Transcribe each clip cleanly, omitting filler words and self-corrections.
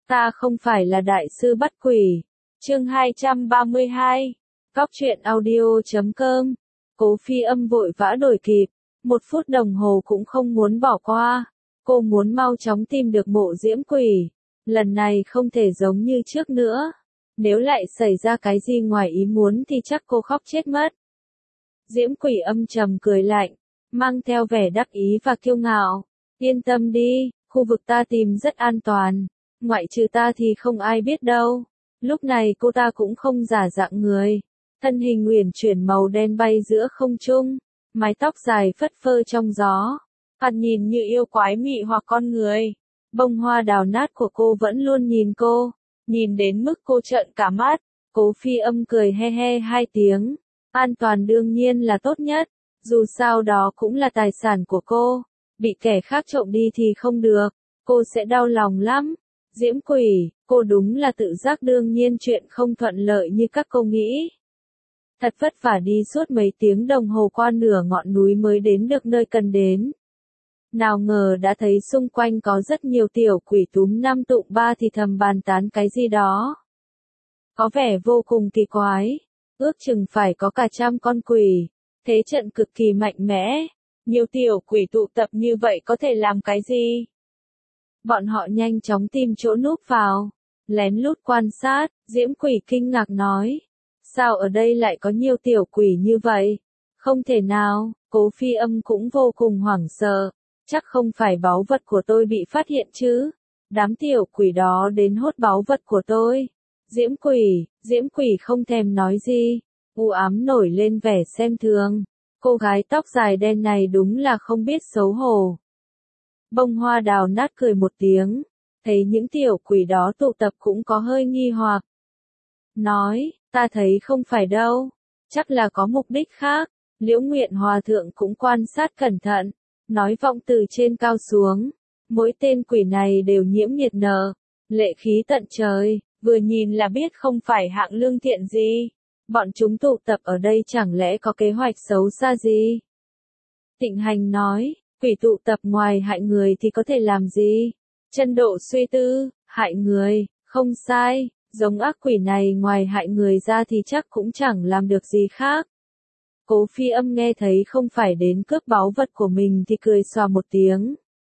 Ta không phải là đại sư bắt quỷ. Chương 232. Cóc truyện audio.com. Cố Phi Âm vội vã đuổi kịp, 1 phút đồng hồ cũng không muốn bỏ qua. Cô muốn mau chóng tìm được mộ diễm quỷ. Lần này không thể giống như trước nữa. Nếu lại xảy ra cái gì ngoài ý muốn thì chắc cô khóc chết mất. Diễm quỷ âm trầm cười lạnh, mang theo vẻ đắc ý và kiêu ngạo. Yên tâm đi, khu vực ta tìm rất an toàn. Ngoại trừ ta thì không ai biết đâu. Lúc này cô ta cũng không giả dạng người. Thân hình uyển chuyển màu đen bay giữa không trung. Mái tóc dài phất phơ trong gió. Thoạt nhìn như yêu quái mị hoặc con người. Bông hoa đào nát của cô vẫn luôn nhìn cô. Nhìn đến mức cô trợn cả mắt. Cố Phi Âm cười he he 2 tiếng. An toàn đương nhiên là tốt nhất. Dù sao đó cũng là tài sản của cô. Bị kẻ khác trộm đi thì không được. Cô sẽ đau lòng lắm. Diễm quỷ, cô đúng là tự giác, đương nhiên chuyện không thuận lợi như các cô nghĩ. Thật vất vả đi suốt mấy tiếng đồng hồ qua nửa ngọn núi mới đến được nơi cần đến. Nào ngờ đã thấy xung quanh có rất nhiều tiểu quỷ túm 5 tụm 3 thì thầm bàn tán cái gì đó. Có vẻ vô cùng kỳ quái. Ước chừng phải có cả 100 con quỷ. Thế trận cực kỳ mạnh mẽ. Nhiều tiểu quỷ tụ tập như vậy có thể làm cái gì? Bọn họ nhanh chóng tìm chỗ núp vào. Lén lút quan sát, Diễm quỷ kinh ngạc nói. Sao ở đây lại có nhiều tiểu quỷ như vậy? Không thể nào, Cố Phi Âm cũng vô cùng hoảng sợ. Chắc không phải báu vật của tôi bị phát hiện chứ? Đám tiểu quỷ đó đến hốt báu vật của tôi. Diễm quỷ không thèm nói gì. U ám nổi lên vẻ xem thường. Cô gái tóc dài đen này đúng là không biết xấu hổ. Bông hoa đào nát cười một tiếng. Thấy những tiểu quỷ đó tụ tập cũng có hơi nghi hoặc. Nói, ta thấy không phải đâu. Chắc là có mục đích khác. Liễu Nguyện Hòa Thượng cũng quan sát cẩn thận. Nói vọng từ trên cao xuống. Mỗi tên quỷ này đều nhiễm nhiệt nở. Lệ khí tận trời. Vừa nhìn là biết không phải hạng lương thiện gì. Bọn chúng tụ tập ở đây chẳng lẽ có kế hoạch xấu xa gì? Tịnh Hành nói, quỷ tụ tập ngoài hại người thì có thể làm gì? Chân Độ suy tư, hại người, không sai, giống ác quỷ này ngoài hại người ra thì chắc cũng chẳng làm được gì khác. Cố Phi Âm nghe thấy không phải đến cướp báu vật của mình thì cười xòa một tiếng.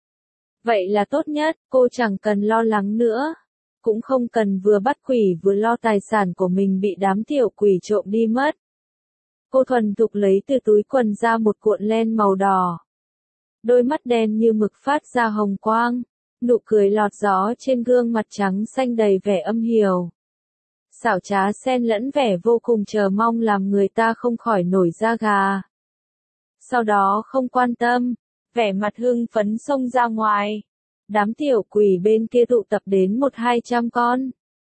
Vậy là tốt nhất, cô chẳng cần lo lắng nữa. Cũng không cần vừa bắt quỷ vừa lo tài sản của mình bị đám tiểu quỷ trộm đi mất. Cô thuần thục lấy từ túi quần ra một cuộn len màu đỏ. Đôi mắt đen như mực phát ra hồng quang. Nụ cười lọt gió trên gương mặt trắng xanh đầy vẻ âm hiểm. Xảo trá xen lẫn vẻ vô cùng chờ mong làm người ta không khỏi nổi da gà. Sau đó không quan tâm, vẻ mặt hưng phấn xông ra ngoài. Đám tiểu quỷ bên kia tụ tập đến 100-200 con.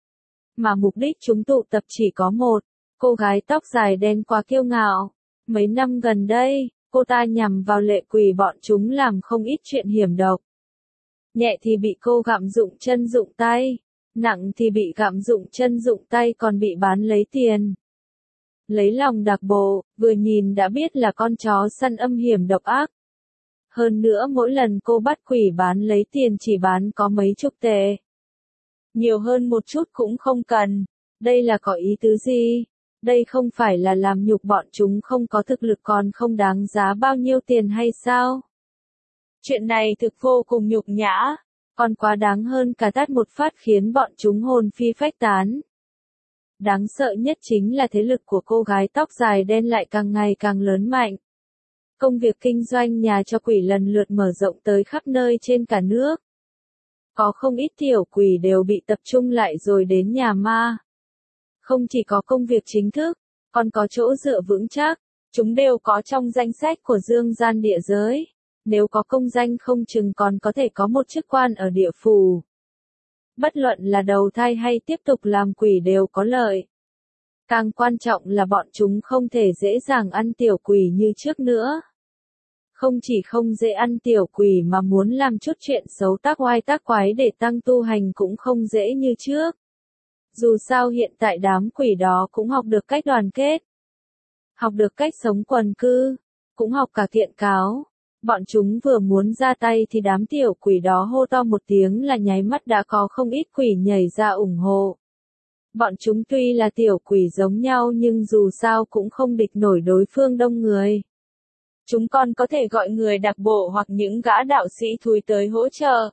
Mà mục đích chúng tụ tập chỉ có một. Cô gái tóc dài đen quá kiêu ngạo. Mấy năm gần đây, cô ta nhằm vào lệ quỷ bọn chúng làm không ít chuyện hiểm độc. Nhẹ thì bị cô gặm dụng chân dụng tay. Nặng thì bị gặm dụng chân dụng tay còn bị bán lấy tiền. Lấy lòng đặc bộ, vừa nhìn đã biết là con chó săn âm hiểm độc ác. Hơn nữa mỗi lần cô bắt quỷ bán lấy tiền chỉ bán có mấy chục tệ. Nhiều hơn một chút cũng không cần. Đây là có ý tứ gì? Đây không phải là làm nhục bọn chúng không có thực lực còn không đáng giá bao nhiêu tiền hay sao? Chuyện này thực vô cùng nhục nhã. Còn quá đáng hơn cả tát một phát khiến bọn chúng hồn phi phách tán. Đáng sợ nhất chính là thế lực của cô gái tóc dài đen lại càng ngày càng lớn mạnh. Công việc kinh doanh nhà cho quỷ lần lượt mở rộng tới khắp nơi trên cả nước. Có không ít tiểu quỷ đều bị tập trung lại rồi đến nhà ma. Không chỉ có công việc chính thức, còn có chỗ dựa vững chắc, chúng đều có trong danh sách của dương gian địa giới. Nếu có công danh không chừng còn có thể có một chức quan ở địa phủ. Bất luận là đầu thai hay tiếp tục làm quỷ đều có lợi. Càng quan trọng là bọn chúng không thể dễ dàng ăn tiểu quỷ như trước nữa. Không chỉ không dễ ăn tiểu quỷ mà muốn làm chút chuyện xấu tác oai tác quái để tăng tu hành cũng không dễ như trước. Dù sao hiện tại đám quỷ đó cũng học được cách đoàn kết. Học được cách sống quần cư. Cũng học cả kiện cáo. Bọn chúng vừa muốn ra tay thì đám tiểu quỷ đó hô to một tiếng là nháy mắt đã có không ít quỷ nhảy ra ủng hộ. Bọn chúng tuy là tiểu quỷ giống nhau nhưng dù sao cũng không địch nổi đối phương đông người. Chúng còn có thể gọi người đặc bộ hoặc những gã đạo sĩ thúi tới hỗ trợ.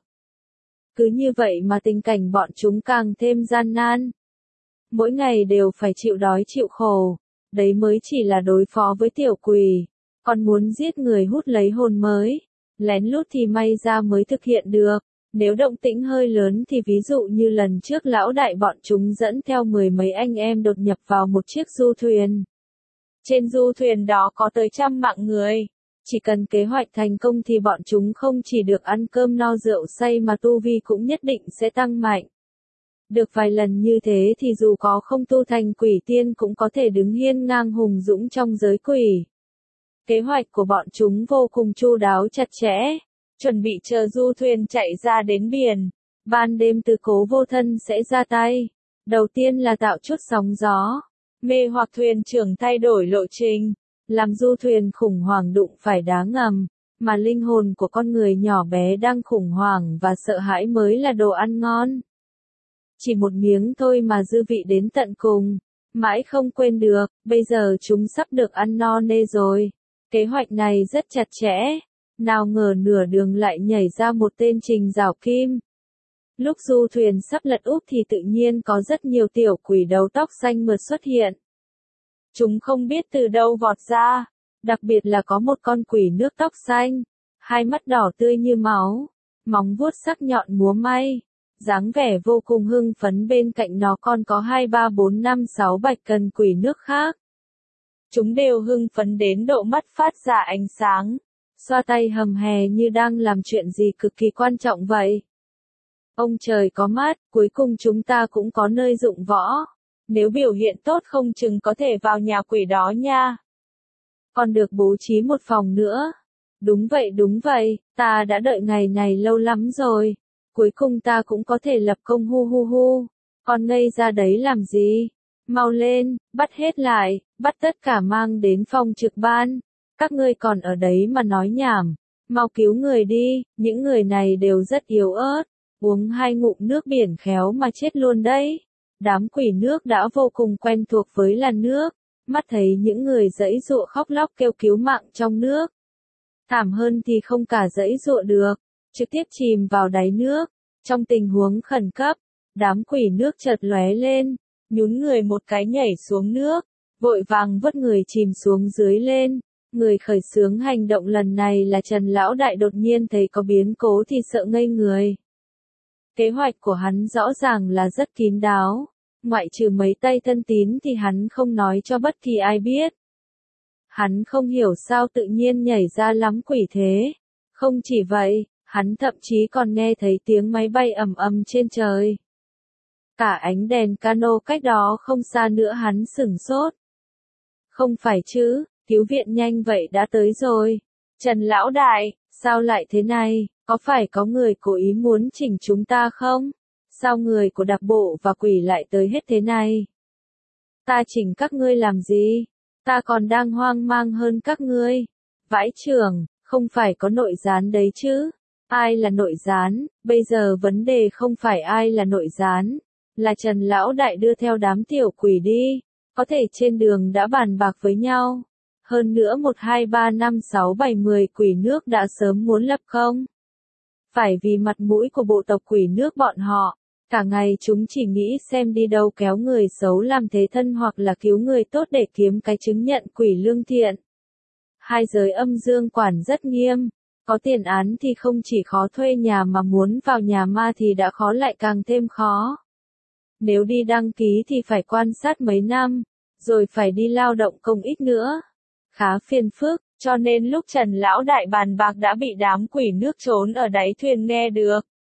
Cứ như vậy mà tình cảnh bọn chúng càng thêm gian nan. Mỗi ngày đều phải chịu đói chịu khổ. Đấy mới chỉ là đối phó với tiểu quỷ. Còn muốn giết người hút lấy hồn mới. Lén lút thì may ra mới thực hiện được. Nếu động tĩnh hơi lớn thì ví dụ như lần trước lão đại bọn chúng dẫn theo 10 mấy anh em đột nhập vào một chiếc du thuyền. Trên du thuyền đó có tới 100 mạng người. Chỉ cần kế hoạch thành công thì bọn chúng không chỉ được ăn cơm no rượu say mà tu vi cũng nhất định sẽ tăng mạnh. Được vài lần như thế thì dù có không tu thành quỷ tiên cũng có thể đứng hiên ngang hùng dũng trong giới quỷ. Kế hoạch của bọn chúng vô cùng chu đáo chặt chẽ, chuẩn bị chờ du thuyền chạy ra đến biển. Ban đêm Tứ Cố Vô Thân sẽ ra tay. Đầu tiên là tạo chút sóng gió, mê hoặc thuyền trưởng thay đổi lộ trình, làm du thuyền khủng hoảng đụng phải đá ngầm, mà linh hồn của con người nhỏ bé đang khủng hoảng và sợ hãi mới là đồ ăn ngon. Chỉ một miếng thôi mà dư vị đến tận cùng, mãi không quên được, bây giờ chúng sắp được ăn no nê rồi. Kế hoạch này rất chặt chẽ, nào ngờ nửa đường lại nhảy ra một tên Trình Giảo Kim. Lúc du thuyền sắp lật úp thì tự nhiên có rất nhiều tiểu quỷ đầu tóc xanh mượt xuất hiện. Chúng không biết từ đâu vọt ra, đặc biệt là có một con quỷ nước tóc xanh, hai mắt đỏ tươi như máu, móng vuốt sắc nhọn múa may, dáng vẻ vô cùng hưng phấn, bên cạnh nó còn có 2, 3, 4, 5, 6 bạch cần quỷ nước khác. Chúng đều hưng phấn đến độ mắt phát ra ánh sáng, xoa tay hầm hè như đang làm chuyện gì cực kỳ quan trọng vậy. Ông trời có mắt, cuối cùng chúng ta cũng có nơi dụng võ. Nếu biểu hiện tốt không chừng có thể vào nhà quỷ đó nha. Còn được bố trí một phòng nữa. Đúng vậy, ta đã đợi ngày này lâu lắm rồi. Cuối cùng ta cũng có thể lập công hu hu hu. Còn ngây ra đấy làm gì? Mau lên, bắt hết lại, bắt tất cả mang đến phòng trực ban. Các ngươi còn ở đấy mà nói nhảm. Mau cứu người đi, những người này đều rất yếu ớt. Uống 2 ngụm nước biển khéo mà chết luôn đấy. Đám quỷ nước đã vô cùng quen thuộc với làn nước, mắt thấy những người giãy giụa khóc lóc kêu cứu mạng trong nước. Thảm hơn thì không cả giãy giụa được, trực tiếp chìm vào đáy nước. Trong tình huống khẩn cấp, đám quỷ nước chợt lóe lên, nhún người một cái nhảy xuống nước, vội vàng vớt người chìm xuống dưới lên. Người khởi xướng hành động lần này là Trần Lão Đại, đột nhiên thấy có biến cố thì sợ ngây người. Kế hoạch của hắn rõ ràng là rất kín đáo. Ngoại trừ mấy tay thân tín thì hắn không nói cho bất kỳ ai biết. Hắn không hiểu sao tự nhiên nhảy ra lắm quỷ thế. Không chỉ vậy, hắn thậm chí còn nghe thấy tiếng máy bay ầm ầm trên trời. Cả ánh đèn cano cách đó không xa nữa hắn sửng sốt. Không phải chứ, cứu viện nhanh vậy đã tới rồi. Trần Lão Đại, sao lại thế này, có phải có người cố ý muốn chỉnh chúng ta không? Sao người của đặc bộ và quỷ lại tới hết thế này? Ta chỉnh các ngươi làm gì? Ta còn đang hoang mang hơn các ngươi. Vãi chưởng, không phải có nội gián đấy chứ? Ai là nội gián? Bây giờ vấn đề không phải ai là nội gián, là Trần Lão Đại đưa theo đám tiểu quỷ đi. Có thể trên đường đã bàn bạc với nhau. Hơn nữa 1, 2, 3, 5, 6, 7, 10 quỷ nước đã sớm muốn lập công. Phải vì mặt mũi của bộ tộc quỷ nước bọn họ. Cả ngày chúng chỉ nghĩ xem đi đâu kéo người xấu làm thế thân hoặc là cứu người tốt để kiếm cái chứng nhận quỷ lương thiện. Hai giới âm dương quản rất nghiêm, có tiền án thì không chỉ khó thuê nhà mà muốn vào nhà ma thì đã khó lại càng thêm khó. Nếu đi đăng ký thì phải quan sát mấy năm, rồi phải đi lao động công ít nữa. Khá phiền phức, cho nên lúc Trần Lão Đại bàn bạc đã bị đám quỷ nước trốn ở đáy thuyền nghe được.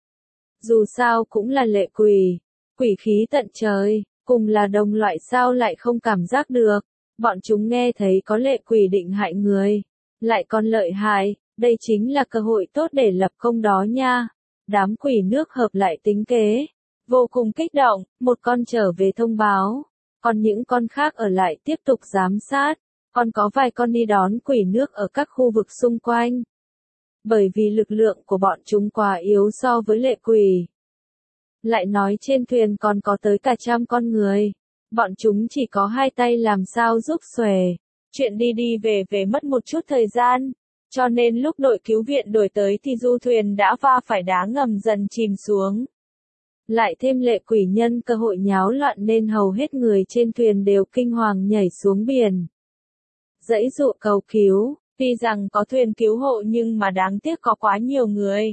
Dù sao cũng là lệ quỷ, quỷ khí tận trời, cùng là đồng loại sao lại không cảm giác được. Bọn chúng nghe thấy có lệ quỷ định hại người, lại còn lợi hại, đây chính là cơ hội tốt để lập công đó nha. Đám quỷ nước hợp lại tính kế, vô cùng kích động, một con trở về thông báo, còn những con khác ở lại tiếp tục giám sát, còn có vài con đi đón quỷ nước ở các khu vực xung quanh. bởi vì lực lượng của bọn chúng quá yếu so với lệ quỷ. Lại nói trên thuyền còn có tới cả 100 con người. Bọn chúng chỉ có 2 tay làm sao giúp xuể. Chuyện đi đi về về mất một chút thời gian. Cho nên lúc đội cứu viện đuổi tới thì du thuyền đã va phải đá ngầm dần chìm xuống. Lại thêm lệ quỷ nhân cơ hội nháo loạn nên hầu hết người trên thuyền đều kinh hoàng nhảy xuống biển. Giãy dụ cầu cứu, tuy rằng có thuyền cứu hộ nhưng mà đáng tiếc có quá nhiều người.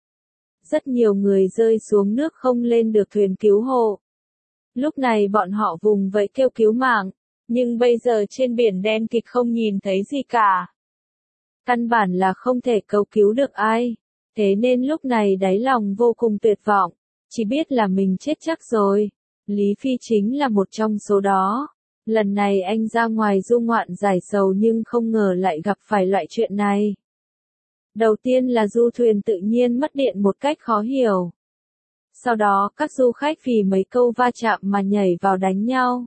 Rất nhiều người rơi xuống nước không lên được thuyền cứu hộ. Lúc này bọn họ vùng vẫy kêu cứu mạng, nhưng bây giờ trên biển đen kịt không nhìn thấy gì cả. Căn bản là không thể cầu cứu được ai, thế nên lúc này đáy lòng vô cùng tuyệt vọng, chỉ biết là mình chết chắc rồi. Lý Phi chính là một trong số đó. Lần này anh ra ngoài du ngoạn giải sầu nhưng không ngờ lại gặp phải loại chuyện này. Đầu tiên là du thuyền tự nhiên mất điện một cách khó hiểu. Sau đó các du khách vì mấy câu va chạm mà nhảy vào đánh nhau.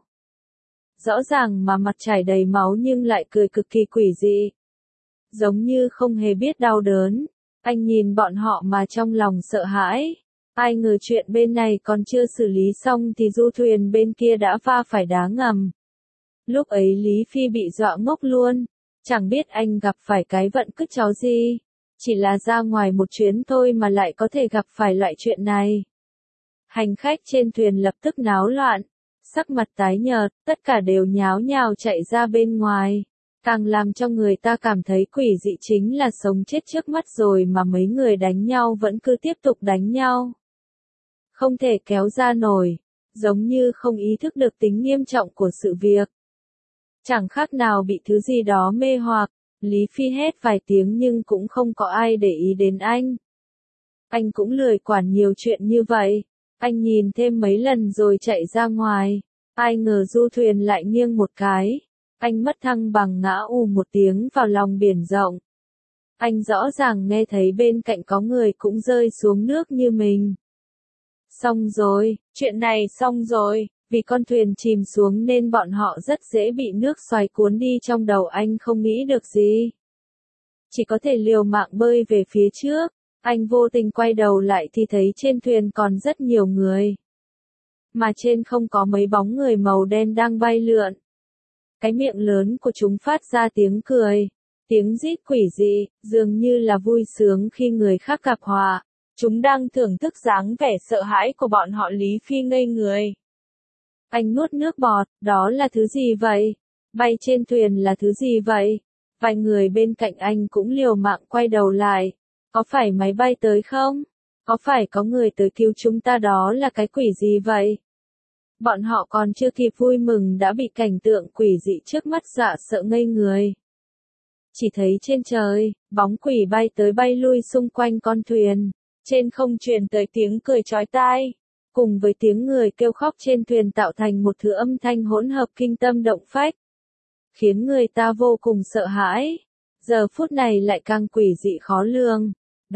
Rõ ràng mà mặt chảy đầy máu nhưng lại cười cực kỳ quỷ dị. Giống như không hề biết đau đớn. Anh nhìn bọn họ mà trong lòng sợ hãi. Ai ngờ chuyện bên này còn chưa xử lý xong thì du thuyền bên kia đã va phải đá ngầm. Lúc ấy Lý Phi bị dọa ngốc luôn. Chẳng biết anh gặp phải cái vận cứt chó gì. Chỉ là ra ngoài một chuyến thôi mà lại có thể gặp phải loại chuyện này. Hành khách trên thuyền lập tức náo loạn. Sắc mặt tái nhợt, tất cả đều nháo nhào chạy ra bên ngoài. Càng làm cho người ta cảm thấy quỷ dị chính là sống chết trước mắt rồi mà mấy người đánh nhau vẫn cứ tiếp tục đánh nhau. Không thể kéo ra nổi, giống như không ý thức được tính nghiêm trọng của sự việc. Chẳng khác nào bị thứ gì đó mê hoặc, Lý Phi hét vài tiếng nhưng cũng không có ai để ý đến anh. Anh cũng lười quản nhiều chuyện như vậy, anh nhìn thêm mấy lần rồi chạy ra ngoài, ai ngờ du thuyền lại nghiêng một cái. Anh mất thăng bằng ngã ù một tiếng vào lòng biển rộng. Anh rõ ràng nghe thấy bên cạnh có người cũng rơi xuống nước như mình. Xong rồi, chuyện này xong rồi, vì con thuyền chìm xuống nên bọn họ rất dễ bị nước xoáy cuốn đi, trong đầu anh không nghĩ được gì. Chỉ có thể liều mạng bơi về phía trước, anh vô tình quay đầu lại thì thấy trên thuyền còn rất nhiều người. Mà trên không có mấy bóng người màu đen đang bay lượn. Cái miệng lớn của chúng phát ra tiếng cười, tiếng rít quỷ dị, dường như là vui sướng khi người khác gặp họa. Chúng đang thưởng thức dáng vẻ sợ hãi của bọn họ. Lý Phi ngây người. Anh nuốt nước bọt, đó là thứ gì vậy? Bay trên thuyền là thứ gì vậy? Vài người bên cạnh anh cũng liều mạng quay đầu lại. Có phải máy bay tới không? Có phải có người tới cứu chúng ta, đó là cái quỷ gì vậy? Bọn họ còn chưa kịp vui mừng đã bị cảnh tượng quỷ dị trước mắt dọa sợ ngây người. Chỉ thấy trên trời, bóng quỷ bay tới bay lui xung quanh con thuyền. Trên không truyền tới tiếng cười chói tai, cùng với tiếng người kêu khóc trên thuyền tạo thành một thứ âm thanh hỗn hợp kinh tâm động phách, khiến người ta vô cùng sợ hãi. Giờ phút này lại càng quỷ dị khó lường.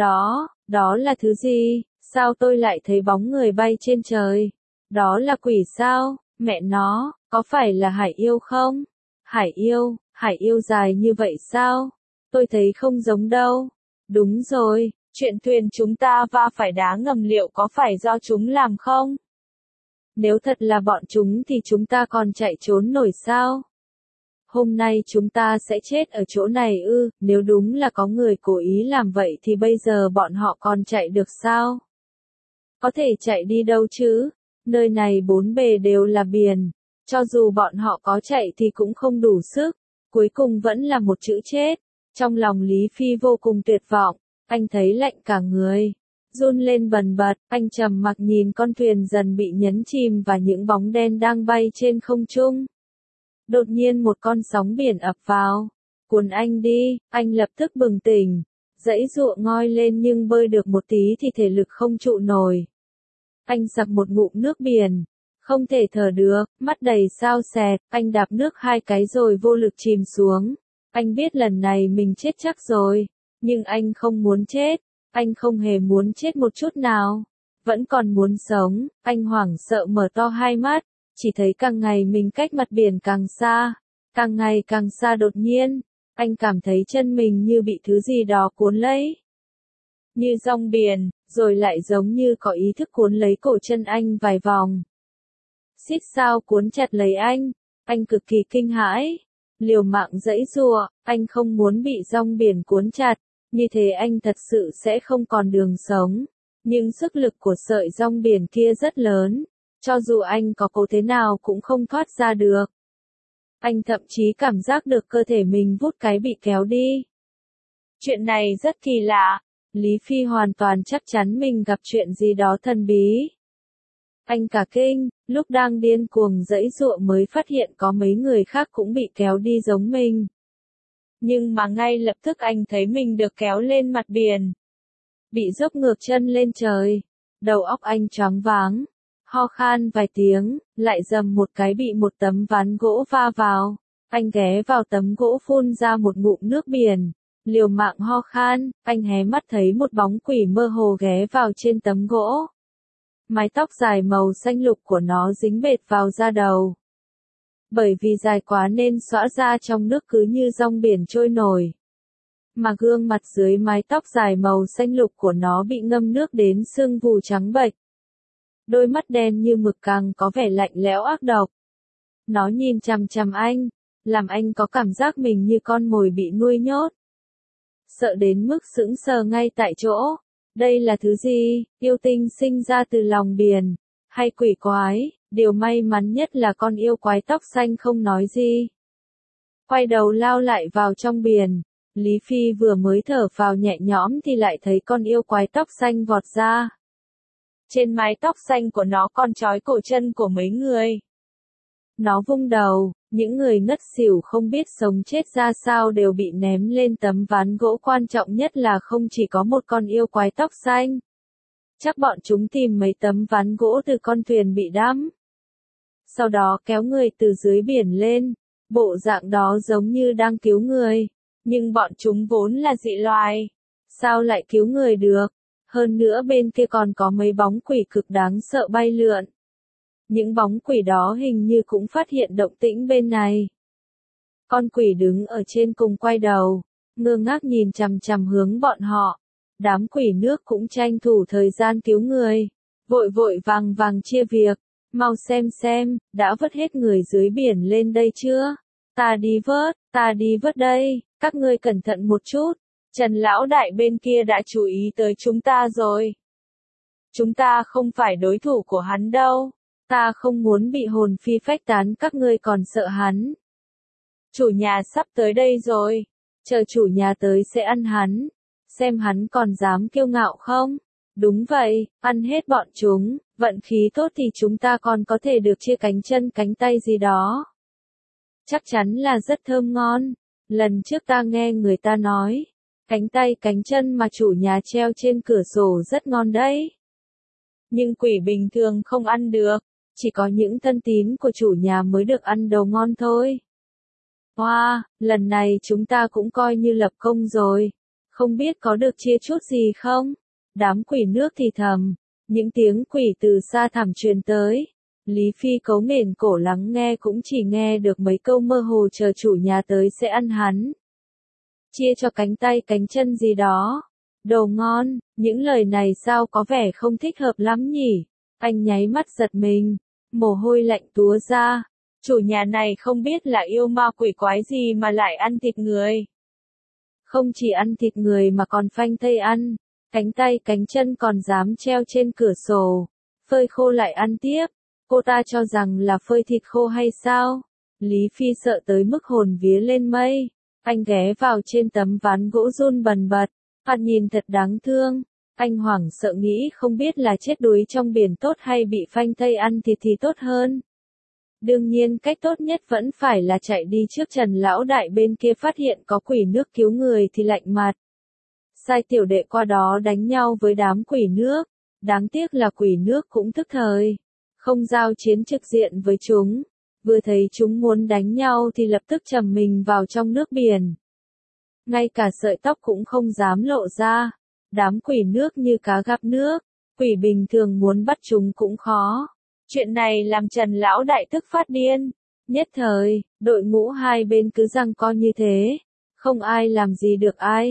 Đó là thứ gì? Sao tôi lại thấy bóng người bay trên trời? Đó là quỷ sao? Mẹ nó, có phải là hải yêu không? Hải yêu dài như vậy sao? Tôi thấy không giống đâu. Đúng rồi. Chuyện thuyền chúng ta va phải đá ngầm liệu có phải do chúng làm không? Nếu thật là bọn chúng thì chúng ta còn chạy trốn nổi sao? Hôm nay chúng ta sẽ chết ở chỗ này ư? Nếu đúng là có người cố ý làm vậy thì bây giờ bọn họ còn chạy được sao? Có thể chạy đi đâu chứ? Nơi này bốn bề đều là biển. Cho dù bọn họ có chạy thì cũng không đủ sức. Cuối cùng vẫn là một chữ chết. Trong lòng Lý Phi vô cùng tuyệt vọng. Anh thấy lạnh cả người, run lên bần bật, anh trầm mặc nhìn con thuyền dần bị nhấn chìm và những bóng đen đang bay trên không trung. Đột nhiên một con sóng biển ập vào, cuốn anh đi, anh lập tức bừng tỉnh, giãy giụa ngoi lên nhưng bơi được một tí thì thể lực không trụ nổi. Anh sặc một ngụm nước biển, không thể thở được, mắt đầy sao sẹt, anh đạp nước 2 cái rồi vô lực chìm xuống. Anh biết lần này mình chết chắc rồi. Nhưng anh không muốn chết, anh không hề muốn chết một chút nào, vẫn còn muốn sống. Anh hoảng sợ mở to 2 mắt, chỉ thấy càng ngày mình cách mặt biển càng xa, càng ngày càng xa. Đột nhiên, anh cảm thấy chân mình như bị thứ gì đó cuốn lấy, như rong biển, rồi lại giống như có ý thức cuốn lấy cổ chân anh vài vòng. Xít sao cuốn chặt lấy anh cực kỳ kinh hãi, liều mạng giãy giụa, anh không muốn bị rong biển cuốn chặt, như thế anh thật sự sẽ không còn đường sống. Nhưng sức lực của sợi rong biển kia rất lớn, cho dù anh có cố thế nào cũng không thoát ra được. Anh thậm chí cảm giác được cơ thể mình vút cái bị kéo đi. Chuyện này rất kỳ lạ, Lý Phi hoàn toàn chắc chắn mình gặp chuyện gì đó thần bí. Anh cả kinh, lúc đang điên cuồng giãy giụa mới phát hiện có mấy người khác cũng bị kéo đi giống mình. Nhưng mà ngay lập tức anh thấy mình được kéo lên mặt biển. Bị dốc ngược chân lên trời. Đầu óc anh choáng váng. Ho khan vài tiếng, lại dầm một cái bị một tấm ván gỗ va vào. Anh ghé vào tấm gỗ phun ra một ngụm nước biển. Liều mạng ho khan, anh hé mắt thấy một bóng quỷ mơ hồ ghé vào trên tấm gỗ. Mái tóc dài màu xanh lục của nó dính bệt vào da đầu. Bởi vì dài quá nên xõa ra trong nước cứ như rong biển trôi nổi. Mà gương mặt dưới mái tóc dài màu xanh lục của nó bị ngâm nước đến sưng vù trắng bệch. Đôi mắt đen như mực càng có vẻ lạnh lẽo ác độc. Nó nhìn chằm chằm anh, làm anh có cảm giác mình như con mồi bị nuôi nhốt. Sợ đến mức sững sờ ngay tại chỗ. Đây là thứ gì? Yêu tinh sinh ra từ lòng biển, hay quỷ quái? Điều may mắn nhất là con yêu quái tóc xanh không nói gì. Quay đầu lao lại vào trong biển. Lý Phi vừa mới thở phào nhẹ nhõm thì lại thấy con yêu quái tóc xanh vọt ra. Trên mái tóc xanh của nó còn trói cổ chân của mấy người. Nó vung đầu, những người ngất xỉu không biết sống chết ra sao đều bị ném lên tấm ván gỗ, quan trọng nhất là không chỉ có một con yêu quái tóc xanh. Chắc bọn chúng tìm mấy tấm ván gỗ từ con thuyền bị đắm. Sau đó kéo người từ dưới biển lên, bộ dạng đó giống như đang cứu người. Nhưng bọn chúng vốn là dị loài. Sao lại cứu người được? Hơn nữa bên kia còn có mấy bóng quỷ cực đáng sợ bay lượn. Những bóng quỷ đó hình như cũng phát hiện động tĩnh bên này. Con quỷ đứng ở trên cùng quay đầu, ngơ ngác nhìn chằm chằm hướng bọn họ. Đám quỷ nước cũng tranh thủ thời gian cứu người. Vội vội vàng vàng chia việc. Mau xem, đã vớt hết người dưới biển lên đây chưa? Ta đi vớt đây, các ngươi cẩn thận một chút. Trần lão đại bên kia đã chú ý tới chúng ta rồi. Chúng ta không phải đối thủ của hắn đâu. Ta không muốn bị hồn phi phách tán, các ngươi còn sợ hắn. Chủ nhà sắp tới đây rồi. Chờ chủ nhà tới sẽ ăn hắn. Xem hắn còn dám kiêu ngạo không? Đúng vậy, ăn hết bọn chúng. Vận khí tốt thì chúng ta còn có thể được chia cánh chân cánh tay gì đó. Chắc chắn là rất thơm ngon. Lần trước ta nghe người ta nói, cánh tay cánh chân mà chủ nhà treo trên cửa sổ rất ngon đấy. Nhưng quỷ bình thường không ăn được, chỉ có những thân tín của chủ nhà mới được ăn đồ ngon thôi. Wow, lần này chúng ta cũng coi như lập công rồi. Không biết có được chia chút gì không? Đám quỷ nước thì thầm, những tiếng quỷ từ xa thẳm truyền tới. Lý Phi cấu nền cổ lắng nghe cũng chỉ nghe được mấy câu mơ hồ, chờ chủ nhà tới sẽ ăn hắn. Chia cho cánh tay cánh chân gì đó. Đồ ngon, những lời này sao có vẻ không thích hợp lắm nhỉ? Anh nháy mắt giật mình, mồ hôi lạnh túa ra. Chủ nhà này không biết là yêu ma quỷ quái gì mà lại ăn thịt người. Không chỉ ăn thịt người mà còn phanh thây ăn, cánh tay cánh chân còn dám treo trên cửa sổ, phơi khô lại ăn tiếp. Cô ta cho rằng là phơi thịt khô hay sao? Lý Phi sợ tới mức hồn vía lên mây. Anh ghé vào trên tấm ván gỗ run bần bật. Hắn nhìn thật đáng thương. Anh hoảng sợ nghĩ không biết là chết đuối trong biển tốt hay bị phanh thây ăn thịt thì tốt hơn. Đương nhiên cách tốt nhất vẫn phải là chạy đi trước Trần lão đại bên kia, phát hiện có quỷ nước cứu người thì lạnh mặt. Sai tiểu đệ qua đó đánh nhau với đám quỷ nước. Đáng tiếc là quỷ nước cũng thức thời. Không giao chiến trực diện với chúng. Vừa thấy chúng muốn đánh nhau thì lập tức trầm mình vào trong nước biển. Ngay cả sợi tóc cũng không dám lộ ra. Đám quỷ nước như cá gặp nước. Quỷ bình thường muốn bắt chúng cũng khó. Chuyện này làm Trần lão đại tức phát điên. Nhất thời, đội ngũ hai bên cứ giằng co như thế. Không ai làm gì được ai.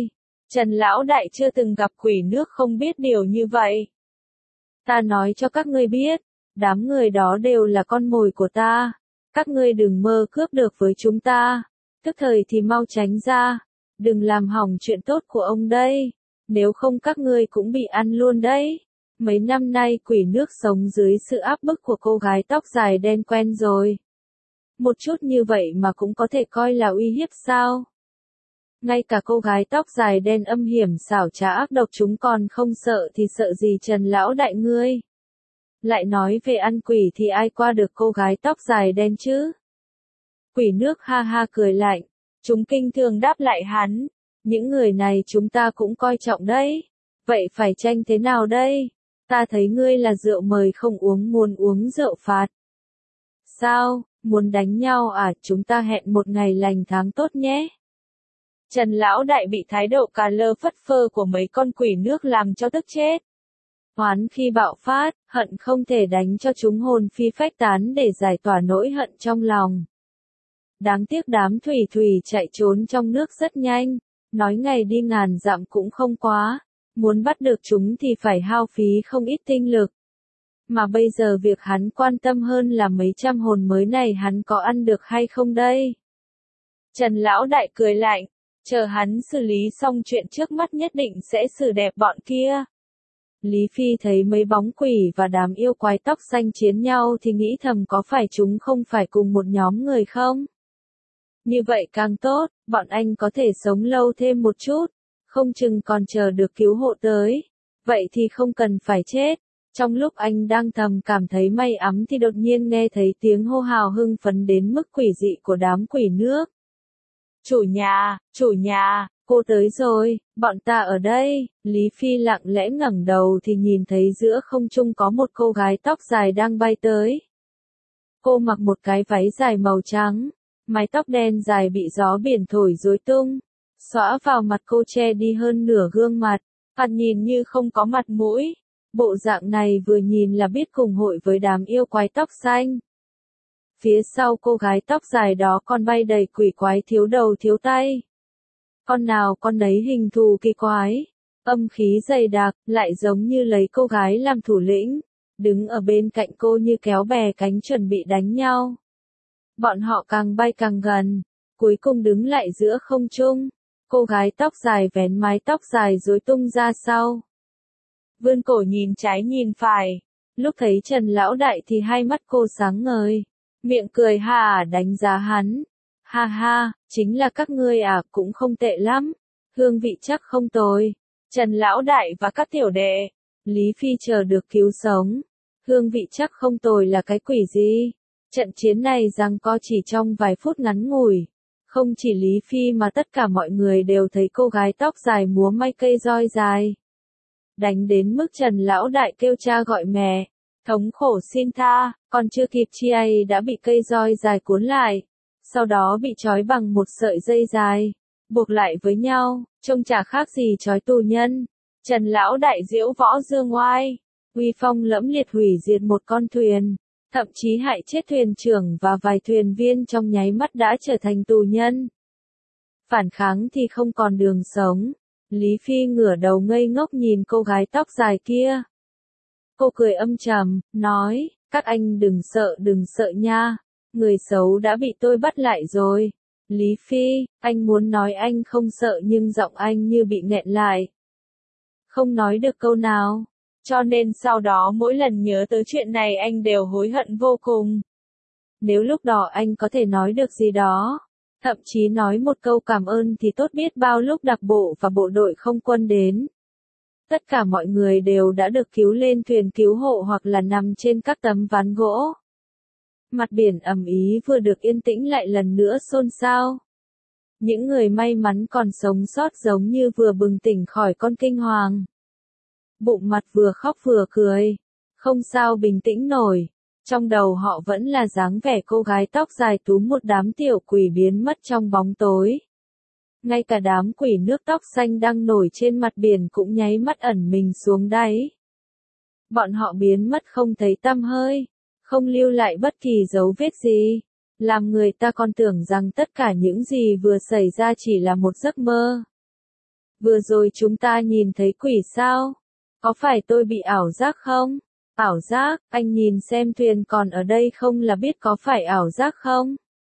Trần Lão Đại chưa từng gặp quỷ nước không biết điều như vậy. Ta nói cho các ngươi biết, đám người đó đều là con mồi của ta. Các ngươi đừng mơ cướp được với chúng ta. Tức thời thì mau tránh ra. Đừng làm hỏng chuyện tốt của ông đây. Nếu không các ngươi cũng bị ăn luôn đấy. Mấy năm nay quỷ nước sống dưới sự áp bức của cô gái tóc dài đen quen rồi. Một chút như vậy mà cũng có thể coi là uy hiếp sao? Ngay cả cô gái tóc dài đen âm hiểm xảo trá ác độc chúng còn không sợ thì sợ gì Trần Lão Đại ngươi? Lại nói về ăn quỷ thì ai qua được cô gái tóc dài đen chứ? Quỷ nước ha ha cười lạnh. Chúng kinh thường đáp lại hắn. Những người này chúng ta cũng coi trọng đấy. Vậy phải tranh thế nào đây? Ta thấy ngươi là rượu mời không uống muốn uống rượu phạt. Sao, muốn đánh nhau à? Chúng ta hẹn một ngày lành tháng tốt nhé. Trần Lão Đại bị thái độ cà lơ phất phơ của mấy con quỷ nước làm cho tức chết. Hoán khi bạo phát, hận không thể đánh cho chúng hồn phi phách tán để giải tỏa nỗi hận trong lòng. Đáng tiếc đám thủy thủy chạy trốn trong nước rất nhanh, nói ngày đi ngàn dặm cũng không quá, muốn bắt được chúng thì phải hao phí không ít tinh lực. Mà bây giờ việc hắn quan tâm hơn là mấy trăm hồn mới này hắn có ăn được hay không đây? Trần Lão Đại cười lạnh, chờ hắn xử lý xong chuyện trước mắt nhất định sẽ xử đẹp bọn kia. Lý Phi thấy mấy bóng quỷ và đám yêu quái tóc xanh chiến nhau thì nghĩ thầm có phải chúng không phải cùng một nhóm người không? Như vậy càng tốt, bọn anh có thể sống lâu thêm một chút, không chừng còn chờ được cứu hộ tới. Vậy thì không cần phải chết. Trong lúc anh đang thầm cảm thấy may mắn thì đột nhiên nghe thấy tiếng hô hào hưng phấn đến mức quỷ dị của đám quỷ nước. Chủ nhà, cô tới rồi, bọn ta ở đây. Lý Phi lặng lẽ ngẩng đầu thì nhìn thấy giữa không trung có một cô gái tóc dài đang bay tới. Cô mặc một cái váy dài màu trắng, mái tóc đen dài bị gió biển thổi rối tung, xõa vào mặt cô che đi hơn nửa gương mặt, thoạt nhìn như không có mặt mũi. Bộ dạng này vừa nhìn là biết cùng hội với đám yêu quái tóc xanh. Phía sau cô gái tóc dài đó còn bay đầy quỷ quái thiếu đầu thiếu tay. Con nào con nấy hình thù kỳ quái, âm khí dày đặc, lại giống như lấy cô gái làm thủ lĩnh, đứng ở bên cạnh cô như kéo bè cánh chuẩn bị đánh nhau. Bọn họ càng bay càng gần, cuối cùng đứng lại giữa không trung. Cô gái tóc dài vén mái tóc dài rối tung ra sau. Vươn cổ nhìn trái nhìn phải. Lúc thấy Trần Lão Đại thì hai mắt cô sáng ngời. Miệng cười hà đánh giá hắn. Ha ha, chính là các ngươi à, cũng không tệ lắm. Hương vị chắc không tồi. Trần Lão Đại và các tiểu đệ. Lý Phi chờ được cứu sống. Hương vị chắc không tồi là cái quỷ gì? Trận chiến này giằng co chỉ trong vài phút ngắn ngủi. Không chỉ Lý Phi mà tất cả mọi người đều thấy cô gái tóc dài múa may cây roi dài. Đánh đến mức Trần Lão Đại kêu cha gọi mẹ. Thống khổ xin tha, còn chưa kịp chi ấy đã bị cây roi dài cuốn lại. Sau đó bị trói bằng một sợi dây dài. Buộc lại với nhau, trông chả khác gì trói tù nhân. Trần Lão Đại diễu võ dương oai. Uy phong lẫm liệt hủy diệt một con thuyền. Thậm chí hại chết thuyền trưởng và vài thuyền viên trong nháy mắt đã trở thành tù nhân. Phản kháng thì không còn đường sống. Lý Phi ngửa đầu ngây ngốc nhìn cô gái tóc dài kia. Cô cười âm trầm, nói, các anh đừng sợ nha. Người xấu đã bị tôi bắt lại rồi. Lý Phi, anh muốn nói anh không sợ nhưng giọng anh như bị nghẹn lại. Không nói được câu nào. Cho nên sau đó mỗi lần nhớ tới chuyện này anh đều hối hận vô cùng. Nếu lúc đó anh có thể nói được gì đó, thậm chí nói một câu cảm ơn thì tốt biết bao lúc đặc bộ và bộ đội không quân đến. Tất cả mọi người đều đã được cứu lên thuyền cứu hộ hoặc là nằm trên các tấm ván gỗ. Mặt biển ầm ĩ vừa được yên tĩnh lại lần nữa xôn xao. Những người may mắn còn sống sót giống như vừa bừng tỉnh khỏi con kinh hoàng. Bụng mặt vừa khóc vừa cười. Không sao bình tĩnh nổi. Trong đầu họ vẫn là dáng vẻ cô gái tóc dài túm một đám tiểu quỷ biến mất trong bóng tối. Ngay cả đám quỷ nước tóc xanh đang nổi trên mặt biển cũng nháy mắt ẩn mình xuống đáy. Bọn họ biến mất không thấy tăm hơi, không lưu lại bất kỳ dấu vết gì. Làm người ta còn tưởng rằng tất cả những gì vừa xảy ra chỉ là một giấc mơ. Vừa rồi chúng ta nhìn thấy quỷ sao? Có phải tôi bị ảo giác không? Ảo giác, anh nhìn xem thuyền còn ở đây không là biết có phải ảo giác không?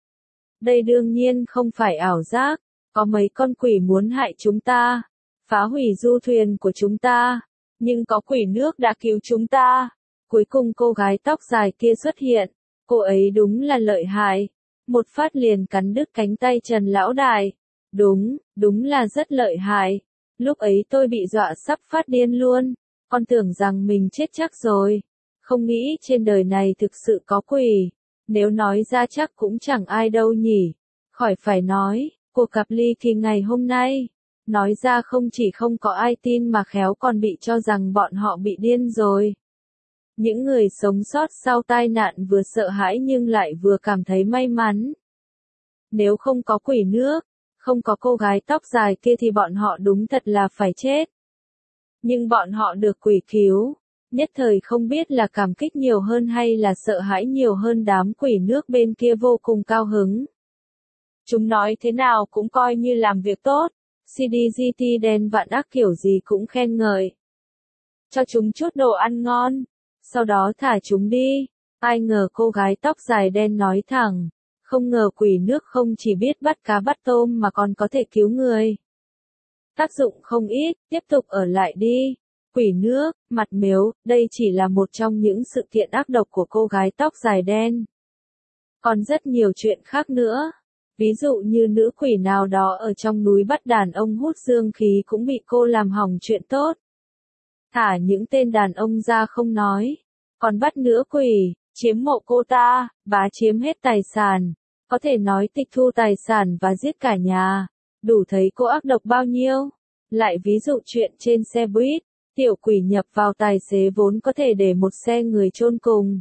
Đây đương nhiên không phải ảo giác, có mấy con quỷ muốn hại chúng ta, phá hủy du thuyền của chúng ta, nhưng có quỷ nước đã cứu chúng ta. Cuối cùng cô gái tóc dài kia xuất hiện, cô ấy đúng là lợi hại, một phát liền cắn đứt cánh tay Trần Lão Đại. Đúng là rất lợi hại. Lúc ấy tôi bị dọa sắp phát điên luôn, con tưởng rằng mình chết chắc rồi, không nghĩ trên đời này thực sự có quỷ. Nếu nói ra chắc cũng chẳng ai đâu nhỉ. Khỏi phải nói, cuộc gặp ly kỳ ngày hôm nay, nói ra không chỉ không có ai tin mà khéo còn bị cho rằng bọn họ bị điên rồi. Những người sống sót sau tai nạn vừa sợ hãi nhưng lại vừa cảm thấy may mắn. Nếu không có quỷ nước, không có cô gái tóc dài kia thì bọn họ đúng thật là phải chết. Nhưng bọn họ được quỷ cứu, nhất thời không biết là cảm kích nhiều hơn hay là sợ hãi nhiều hơn. Đám quỷ nước bên kia vô cùng cao hứng. Chúng nói thế nào cũng coi như làm việc tốt, CDGT đen vạn ác kiểu gì cũng khen ngợi. Cho chúng chút đồ ăn ngon, sau đó thả chúng đi. Ai ngờ cô gái tóc dài đen nói thẳng, không ngờ quỷ nước không chỉ biết bắt cá bắt tôm mà còn có thể cứu người. Tác dụng không ít, tiếp tục ở lại đi. Quỷ nước, mặt mếu, đây chỉ là một trong những sự kiện ác độc của cô gái tóc dài đen. Còn rất nhiều chuyện khác nữa. Ví dụ như nữ quỷ nào đó ở trong núi bắt đàn ông hút dương khí cũng bị cô làm hỏng chuyện tốt. Thả những tên đàn ông ra không nói, còn bắt nữ quỷ, chiếm mộ cô ta, bá chiếm hết tài sản, có thể nói tịch thu tài sản và giết cả nhà, đủ thấy cô ác độc bao nhiêu. Lại ví dụ chuyện trên xe buýt, tiểu quỷ nhập vào tài xế vốn có thể để một xe người chôn cùng.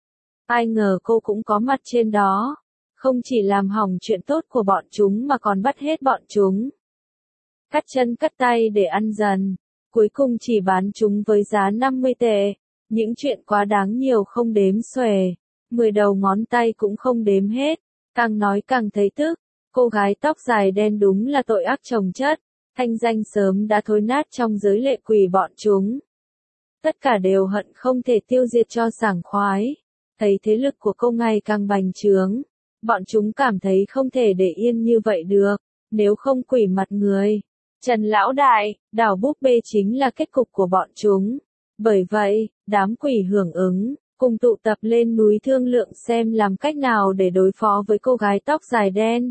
Ai ngờ cô cũng có mặt trên đó, không chỉ làm hỏng chuyện tốt của bọn chúng mà còn bắt hết bọn chúng. Cắt chân cắt tay để ăn dần, cuối cùng chỉ bán chúng với giá 50 tệ. Những chuyện quá đáng nhiều không đếm xuể, 10 đầu ngón tay cũng không đếm hết. Càng nói càng thấy tức, cô gái tóc dài đen đúng là tội ác chồng chất, thanh danh sớm đã thối nát trong giới lệ quỷ bọn chúng. Tất cả đều hận không thể tiêu diệt cho sảng khoái. Thấy thế lực của cô ngày càng bành trướng, bọn chúng cảm thấy không thể để yên như vậy được, nếu không quỷ mặt người. Trần Lão Đại, đảo búp bê chính là kết cục của bọn chúng. Bởi vậy, đám quỷ hưởng ứng, cùng tụ tập lên núi thương lượng xem làm cách nào để đối phó với cô gái tóc dài đen.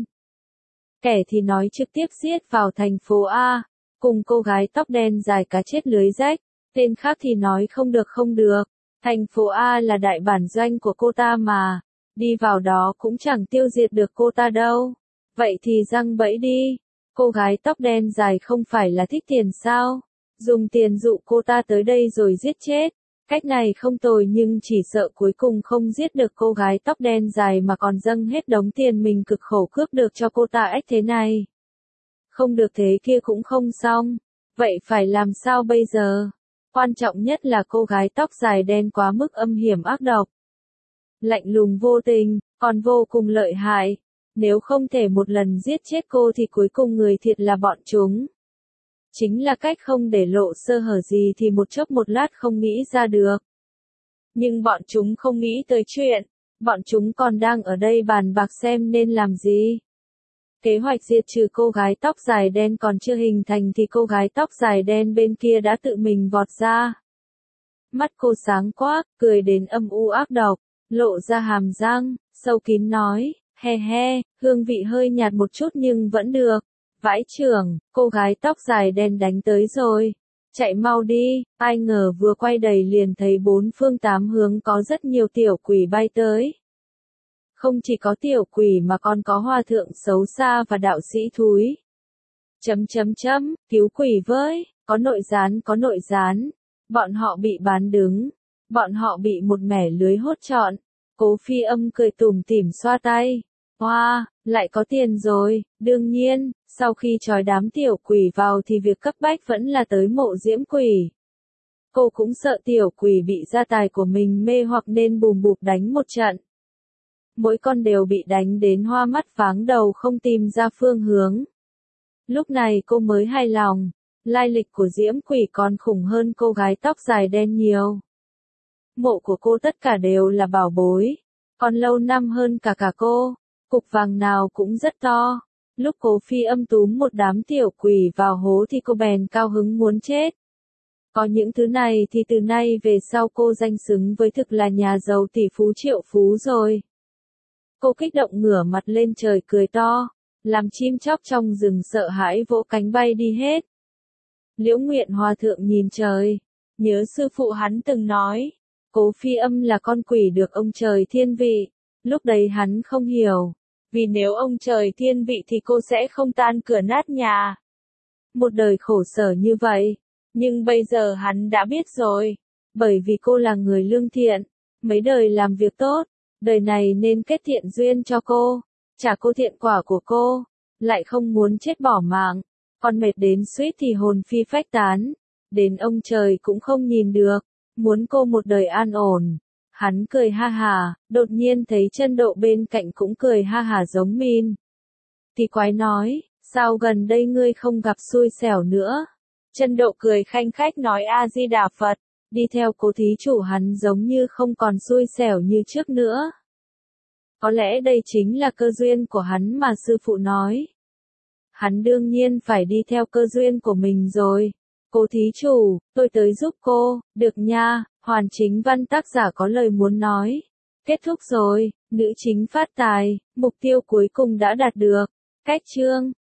Kẻ thì nói trực tiếp giết vào thành phố A, cùng cô gái tóc đen dài cá chết lưới rách, tên khác thì nói không được, thành phố A là đại bản doanh của cô ta mà, đi vào đó cũng chẳng tiêu diệt được cô ta đâu. Vậy thì giăng bẫy đi, cô gái tóc đen dài không phải là thích tiền sao? Dùng tiền dụ cô ta tới đây rồi giết chết. Cách này không tồi nhưng chỉ sợ cuối cùng không giết được cô gái tóc đen dài mà còn dâng hết đống tiền mình cực khổ cướp được cho cô ta ách thế này. Không được thế kia cũng không xong. Vậy phải làm sao bây giờ? Quan trọng nhất là cô gái tóc dài đen quá mức âm hiểm ác độc. Lạnh lùng vô tình, còn vô cùng lợi hại. Nếu không thể một lần giết chết cô thì cuối cùng người thiệt là bọn chúng. Chính là cách không để lộ sơ hở gì thì một chốc một lát không nghĩ ra được. Nhưng bọn chúng không nghĩ tới chuyện, bọn chúng còn đang ở đây bàn bạc xem nên làm gì. Kế hoạch diệt trừ cô gái tóc dài đen còn chưa hình thành thì cô gái tóc dài đen bên kia đã tự mình vọt ra. Mắt cô sáng quắc, cười đến âm u ác độc, lộ ra hàm răng, sâu kín nói, he he, hương vị hơi nhạt một chút nhưng vẫn được. Vãi chưởng, cô gái tóc dài đen đánh tới rồi. Chạy mau đi, ai ngờ vừa quay đầy liền thấy bốn phương tám hướng có rất nhiều tiểu quỷ bay tới. Không chỉ có tiểu quỷ mà còn có hòa thượng xấu xa và đạo sĩ thúi. Cứu quỷ với, có nội gián. Bọn họ bị bán đứng. Bọn họ bị một mẻ lưới hốt trọn. Cố Phi Âm cười tủm tỉm xoa tay. Wow, lại có tiền rồi, đương nhiên, sau khi trói đám tiểu quỷ vào thì việc cấp bách vẫn là tới mộ diễm quỷ. Cô cũng sợ tiểu quỷ bị gia tài của mình mê hoặc nên bùm bụp đánh một trận. Mỗi con đều bị đánh đến hoa mắt váng đầu không tìm ra phương hướng. Lúc này cô mới hài lòng, lai lịch của Diễm Quỷ còn khủng hơn cô gái tóc dài đen nhiều. Mộ của cô tất cả đều là bảo bối, còn lâu năm hơn cả cô, cục vàng nào cũng rất to. Lúc Cố Phi Âm túm một đám tiểu quỷ vào hố thì cô bèn cao hứng muốn chết. Có những thứ này thì từ nay về sau cô danh xứng với thực là nhà giàu tỷ phú triệu phú rồi. Cô kích động ngửa mặt lên trời cười to, làm chim chóc trong rừng sợ hãi vỗ cánh bay đi hết. Liễu Nguyện Hòa Thượng nhìn trời, nhớ sư phụ hắn từng nói, Cố Phi Âm là con quỷ được ông trời thiên vị. Lúc đấy hắn không hiểu, vì nếu ông trời thiên vị thì cô sẽ không tan cửa nát nhà. Một đời khổ sở như vậy, nhưng bây giờ hắn đã biết rồi, bởi vì cô là người lương thiện, mấy đời làm việc tốt, đời này nên kết thiện duyên cho cô, trả cô thiện quả của cô, lại không muốn chết bỏ mạng, còn mệt đến suýt thì hồn phi phách tán, đến ông trời cũng không nhìn được, muốn cô một đời an ổn. Hắn cười ha hà, đột nhiên thấy Chân Độ bên cạnh cũng cười ha hà giống mình. Thì quái nói, sao gần đây ngươi không gặp xui xẻo nữa? Chân Độ cười khanh khách nói A Di Đà Phật, đi theo Cố thí chủ hắn giống như không còn xui xẻo như trước nữa. Có lẽ đây chính là cơ duyên của hắn mà sư phụ nói. Hắn đương nhiên phải đi theo cơ duyên của mình rồi. Cố thí chủ, tôi tới giúp cô, được nha. Hoàn Chính Văn tác giả có lời muốn nói. Kết thúc rồi, nữ chính phát tài, mục tiêu cuối cùng đã đạt được. Cách chương